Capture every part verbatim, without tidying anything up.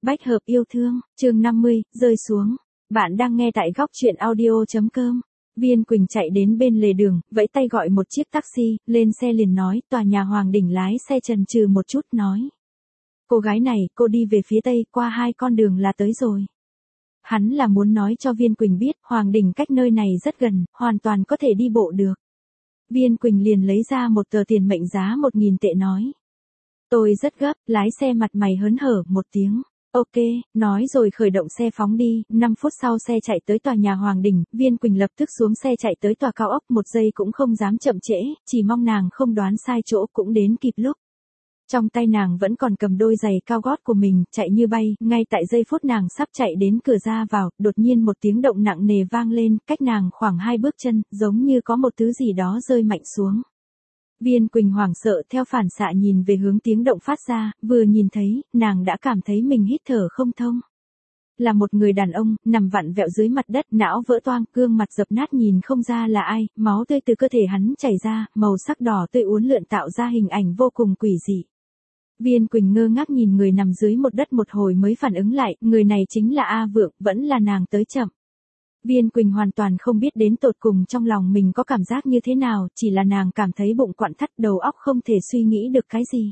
Bách hợp yêu thương, chương năm mươi, rơi xuống. Bạn đang nghe tại góc truyện audio.com. Viên Quỳnh chạy đến bên lề đường, vẫy tay gọi một chiếc taxi, lên xe liền nói, tòa nhà Hoàng Đỉnh lái xe chần chừ một chút nói. Cô gái này, cô đi về phía tây, qua hai con đường là tới rồi. Hắn là muốn nói cho Viên Quỳnh biết, Hoàng Đỉnh cách nơi này rất gần, hoàn toàn có thể đi bộ được. Viên Quỳnh liền lấy ra một tờ tiền mệnh giá một nghìn tệ nói. Tôi rất gấp, lái xe mặt mày hớn hở một tiếng. Ok, nói rồi khởi động xe phóng đi, năm phút sau xe chạy tới tòa nhà Hoàng Đỉnh, Viên Quỳnh lập tức xuống xe chạy tới tòa cao ốc, một giây cũng không dám chậm trễ, chỉ mong nàng không đoán sai chỗ cũng đến kịp lúc. Trong tay nàng vẫn còn cầm đôi giày cao gót của mình, chạy như bay, ngay tại giây phút nàng sắp chạy đến cửa ra vào, đột nhiên một tiếng động nặng nề vang lên, cách nàng khoảng hai bước chân, giống như có một thứ gì đó rơi mạnh xuống. Viên Quỳnh hoảng sợ theo phản xạ nhìn về hướng tiếng động phát ra, vừa nhìn thấy, nàng đã cảm thấy mình hít thở không thông. Là một người đàn ông, nằm vặn vẹo dưới mặt đất, não vỡ toang, gương mặt dập nát nhìn không ra là ai, máu tươi từ cơ thể hắn chảy ra, màu sắc đỏ tươi uốn lượn tạo ra hình ảnh vô cùng quỷ dị. Viên Quỳnh ngơ ngác nhìn người nằm dưới một đất một hồi mới phản ứng lại, người này chính là A Vượng, vẫn là nàng tới chậm. Viên Quỳnh hoàn toàn không biết đến tột cùng trong lòng mình có cảm giác như thế nào, chỉ là nàng cảm thấy bụng quặn thắt, đầu óc không thể suy nghĩ được cái gì.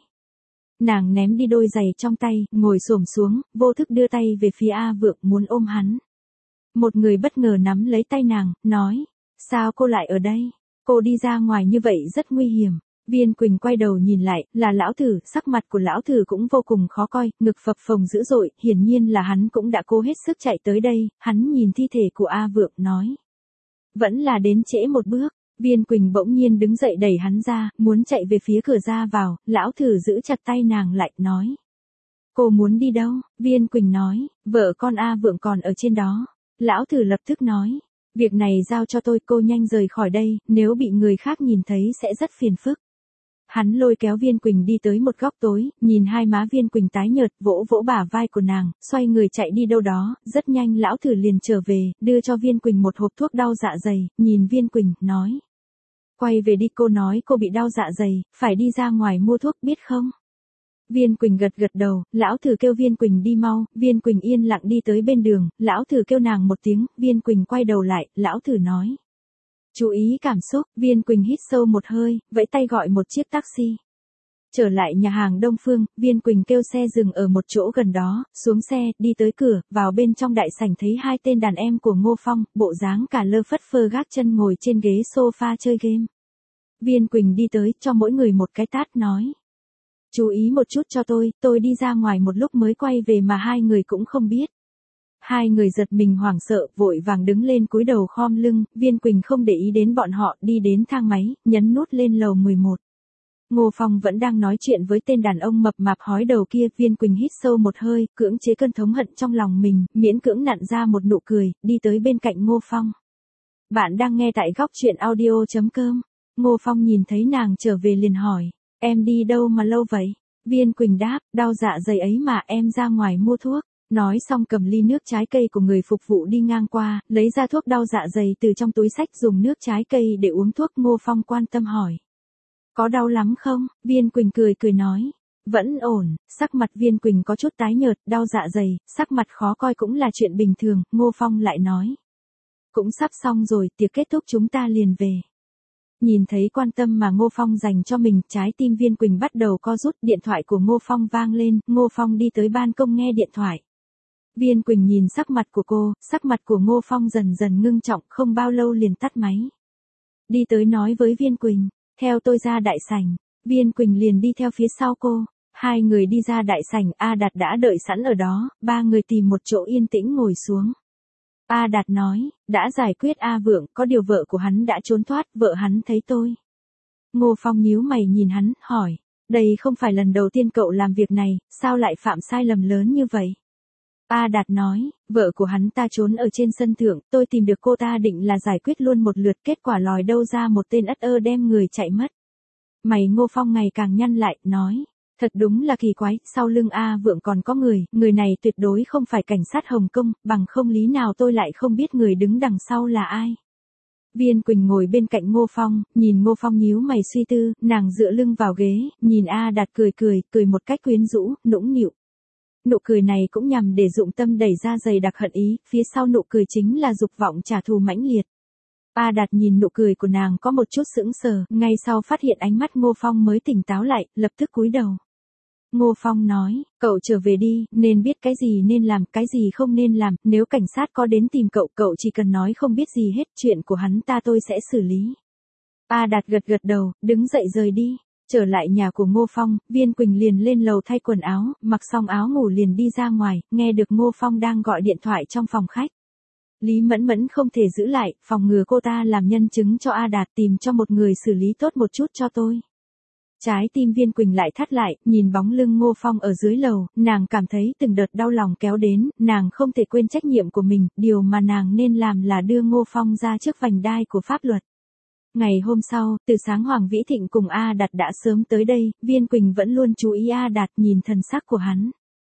Nàng ném đi đôi giày trong tay, ngồi xổm xuống, vô thức đưa tay về phía A Vượng muốn ôm hắn. Một người bất ngờ nắm lấy tay nàng, nói, sao cô lại ở đây? Cô đi ra ngoài như vậy rất nguy hiểm. Viên Quỳnh quay đầu nhìn lại, là lão thử, sắc mặt của lão thử cũng vô cùng khó coi, ngực phập phồng dữ dội, hiển nhiên là hắn cũng đã cố hết sức chạy tới đây, hắn nhìn thi thể của A Vượng, nói. Vẫn là đến trễ một bước, Viên Quỳnh bỗng nhiên đứng dậy đẩy hắn ra, muốn chạy về phía cửa ra vào, lão thử giữ chặt tay nàng lại, nói. Cô muốn đi đâu? Viên Quỳnh nói, vợ con A Vượng còn ở trên đó. Lão thử lập tức nói. Việc này giao cho tôi, cô nhanh rời khỏi đây, nếu bị người khác nhìn thấy sẽ rất phiền phức. Hắn lôi kéo Viên Quỳnh đi tới một góc tối, nhìn hai má Viên Quỳnh tái nhợt, vỗ vỗ bả vai của nàng, xoay người chạy đi đâu đó, rất nhanh lão thử liền trở về, đưa cho Viên Quỳnh một hộp thuốc đau dạ dày, nhìn Viên Quỳnh, nói. Quay về đi, cô nói cô bị đau dạ dày, phải đi ra ngoài mua thuốc biết không? Viên Quỳnh gật gật đầu, lão thử kêu Viên Quỳnh đi mau, Viên Quỳnh yên lặng đi tới bên đường, lão thử kêu nàng một tiếng, Viên Quỳnh quay đầu lại, lão thử nói. Chú ý cảm xúc, Viên Quỳnh hít sâu một hơi, vẫy tay gọi một chiếc taxi. Trở lại nhà hàng Đông Phương, Viên Quỳnh kêu xe dừng ở một chỗ gần đó, xuống xe, đi tới cửa, vào bên trong đại sảnh thấy hai tên đàn em của Ngô Phong, bộ dáng cả lơ phất phơ gác chân ngồi trên ghế sofa chơi game. Viên Quỳnh đi tới, cho mỗi người một cái tát nói. Chú ý một chút cho tôi, tôi đi ra ngoài một lúc mới quay về mà hai người cũng không biết. Hai người giật mình hoảng sợ, vội vàng đứng lên cúi đầu khom lưng, Viên Quỳnh không để ý đến bọn họ, đi đến thang máy, nhấn nút lên lầu mười một. Ngô Phong vẫn đang nói chuyện với tên đàn ông mập mạp hói đầu kia, Viên Quỳnh hít sâu một hơi, cưỡng chế cơn thống hận trong lòng mình, miễn cưỡng nặn ra một nụ cười, đi tới bên cạnh Ngô Phong. Bạn đang nghe tại góc truyện audio.com. Ngô Phong nhìn thấy nàng trở về liền hỏi, em đi đâu mà lâu vậy? Viên Quỳnh đáp, đau dạ dày ấy mà, em ra ngoài mua thuốc. Nói xong cầm ly nước trái cây của người phục vụ đi ngang qua, lấy ra thuốc đau dạ dày từ trong túi xách dùng nước trái cây để uống thuốc. Ngô Phong quan tâm hỏi. Có đau lắm không? Viên Quỳnh cười cười nói. Vẫn ổn, sắc mặt Viên Quỳnh có chút tái nhợt, đau dạ dày, sắc mặt khó coi cũng là chuyện bình thường. Ngô Phong lại nói. Cũng sắp xong rồi, tiệc kết thúc chúng ta liền về. Nhìn thấy quan tâm mà Ngô Phong dành cho mình, trái tim Viên Quỳnh bắt đầu co rút, điện thoại của Ngô Phong vang lên, Ngô Phong đi tới ban công nghe điện thoại. Viên Quỳnh nhìn sắc mặt của cô, sắc mặt của Ngô Phong dần dần ngưng trọng, không bao lâu liền tắt máy. Đi tới nói với Viên Quỳnh, theo tôi ra đại sảnh, Viên Quỳnh liền đi theo phía sau cô, hai người đi ra đại sảnh, A Đạt đã đợi sẵn ở đó, ba người tìm một chỗ yên tĩnh ngồi xuống. A Đạt nói, đã giải quyết A Vượng, có điều vợ của hắn đã trốn thoát, vợ hắn thấy tôi. Ngô Phong nhíu mày nhìn hắn, hỏi, đây không phải lần đầu tiên cậu làm việc này, sao lại phạm sai lầm lớn như vậy? A Đạt nói, vợ của hắn ta trốn ở trên sân thượng, tôi tìm được cô ta định là giải quyết luôn một lượt, kết quả lòi đâu ra một tên ất ơ đem người chạy mất. Mày Ngô Phong ngày càng nhăn lại, nói, thật đúng là kỳ quái, sau lưng A Vượng còn có người, người này tuyệt đối không phải cảnh sát Hồng Kông, bằng không lý nào tôi lại không biết người đứng đằng sau là ai. Viên Quỳnh ngồi bên cạnh Ngô Phong, nhìn Ngô Phong nhíu mày suy tư, nàng dựa lưng vào ghế, nhìn A Đạt cười cười, cười một cách quyến rũ, nũng nịu. Nụ cười này cũng nhằm để dụng tâm đẩy ra dày đặc hận ý, phía sau nụ cười chính là dục vọng trả thù mãnh liệt. A Đạt nhìn nụ cười của nàng có một chút sững sờ, ngay sau phát hiện ánh mắt Ngô Phong mới tỉnh táo lại, lập tức cúi đầu. Ngô Phong nói, cậu trở về đi, nên biết cái gì nên làm, cái gì không nên làm, nếu cảnh sát có đến tìm cậu, cậu chỉ cần nói không biết gì hết, chuyện của hắn ta tôi sẽ xử lý. A Đạt gật gật đầu, đứng dậy rời đi. Trở lại nhà của Ngô Phong, Viên Quỳnh liền lên lầu thay quần áo, mặc xong áo ngủ liền đi ra ngoài, nghe được Ngô Phong đang gọi điện thoại trong phòng khách. Lý Mẫn Mẫn không thể giữ lại, phòng ngừa cô ta làm nhân chứng cho A Đạt, tìm cho một người xử lý tốt một chút cho tôi. Trái tim Viên Quỳnh lại thắt lại, nhìn bóng lưng Ngô Phong ở dưới lầu, nàng cảm thấy từng đợt đau lòng kéo đến, nàng không thể quên trách nhiệm của mình, điều mà nàng nên làm là đưa Ngô Phong ra trước vành đai của pháp luật. Ngày hôm sau, từ sáng Hoàng Vĩ Thịnh cùng A Đạt đã sớm tới đây, Viên Quỳnh vẫn luôn chú ý A Đạt, nhìn thần sắc của hắn.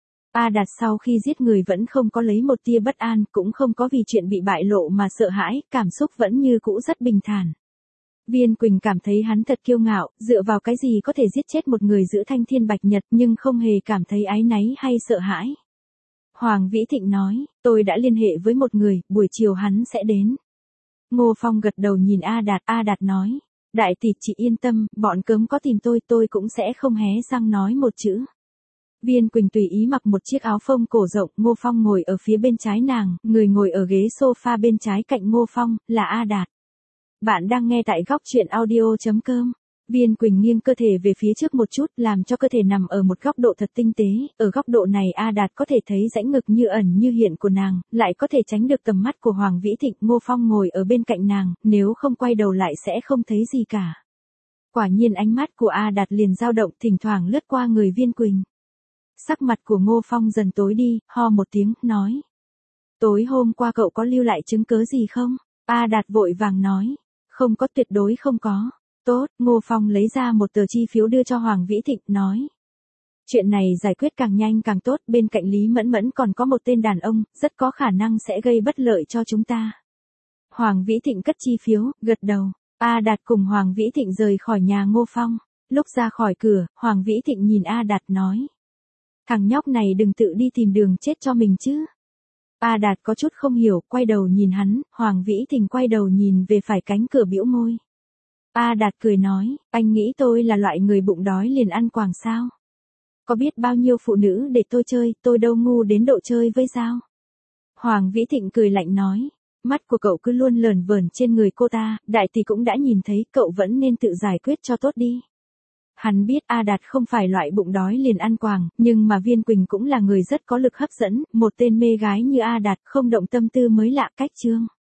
A Đạt sau khi giết người vẫn không có lấy một tia bất an, cũng không có vì chuyện bị bại lộ mà sợ hãi, cảm xúc vẫn như cũ rất bình thản. Viên Quỳnh cảm thấy hắn thật kiêu ngạo, dựa vào cái gì có thể giết chết một người giữa thanh thiên bạch nhật, nhưng không hề cảm thấy áy náy hay sợ hãi. Hoàng Vĩ Thịnh nói, tôi đã liên hệ với một người, buổi chiều hắn sẽ đến. Ngô Phong gật đầu nhìn A Đạt, A Đạt nói, đại tỷ chị yên tâm, bọn cớm có tìm tôi, tôi cũng sẽ không hé răng nói một chữ. Viên Quỳnh tùy ý mặc một chiếc áo phông cổ rộng, Ngô Phong ngồi ở phía bên trái nàng, người ngồi ở ghế sofa bên trái cạnh Ngô Phong, là A Đạt. Bạn đang nghe tại góc truyện audio chấm com. Viên Quỳnh nghiêng cơ thể về phía trước một chút, làm cho cơ thể nằm ở một góc độ thật tinh tế, ở góc độ này A Đạt có thể thấy rãnh ngực như ẩn như hiện của nàng, lại có thể tránh được tầm mắt của Hoàng Vĩ Thịnh. Ngô Phong ngồi ở bên cạnh nàng, nếu không quay đầu lại sẽ không thấy gì cả. Quả nhiên ánh mắt của A Đạt liền dao động, thỉnh thoảng lướt qua người Viên Quỳnh. Sắc mặt của Ngô Phong dần tối đi, ho một tiếng, nói. Tối hôm qua cậu có lưu lại chứng cứ gì không? A Đạt vội vàng nói. Không có, tuyệt đối không có. Tốt, Ngô Phong lấy ra một tờ chi phiếu đưa cho Hoàng Vĩ Thịnh, nói. Chuyện này giải quyết càng nhanh càng tốt, bên cạnh Lý Mẫn Mẫn còn có một tên đàn ông, rất có khả năng sẽ gây bất lợi cho chúng ta. Hoàng Vĩ Thịnh cất chi phiếu, gật đầu. A Đạt cùng Hoàng Vĩ Thịnh rời khỏi nhà Ngô Phong. Lúc ra khỏi cửa, Hoàng Vĩ Thịnh nhìn A Đạt nói. Thằng nhóc này đừng tự đi tìm đường chết cho mình chứ. A Đạt có chút không hiểu, quay đầu nhìn hắn, Hoàng Vĩ Thịnh quay đầu nhìn về phải cánh cửa bĩu môi. A Đạt cười nói, anh nghĩ tôi là loại người bụng đói liền ăn quàng sao? Có biết bao nhiêu phụ nữ để tôi chơi, tôi đâu ngu đến độ chơi với dao. Hoàng Vĩ Thịnh cười lạnh nói, mắt của cậu cứ luôn lờn vờn trên người cô ta, đại tỷ cũng đã nhìn thấy, cậu vẫn nên tự giải quyết cho tốt đi. Hắn biết A Đạt không phải loại bụng đói liền ăn quàng, nhưng mà Viên Quỳnh cũng là người rất có lực hấp dẫn, một tên mê gái như A Đạt không động tâm tư mới lạ. Cách chương